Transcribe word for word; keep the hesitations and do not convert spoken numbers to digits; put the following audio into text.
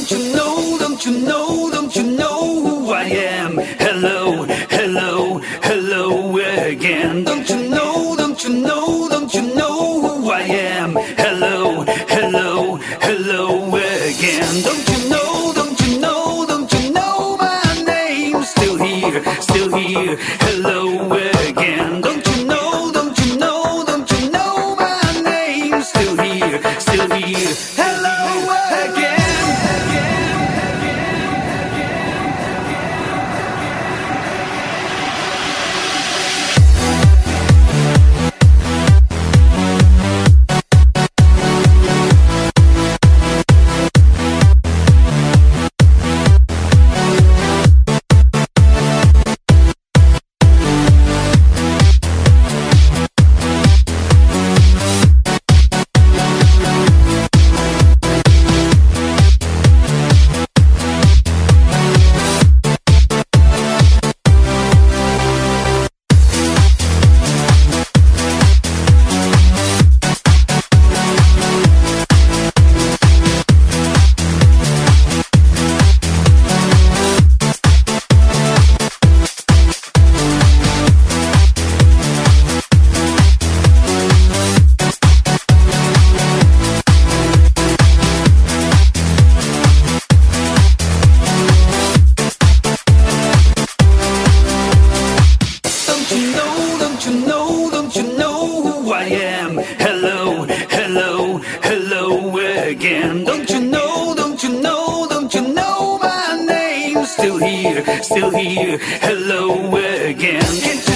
don't you know, don't you know, don't you know who I am? Hello, hello, hello again. Don't you know, don't you know, don't you know who I am? Hello, hello, hello again. Don't you know, don't you know, don't you know my name? Still here, still here. Hello again. Don't you know, don't you know, don't you know my name? Still here, still here. Hello again. Hello, hello, hello again. Don't you know, don't you know, don't you know my name? Still here, still here. Hello again. Can't you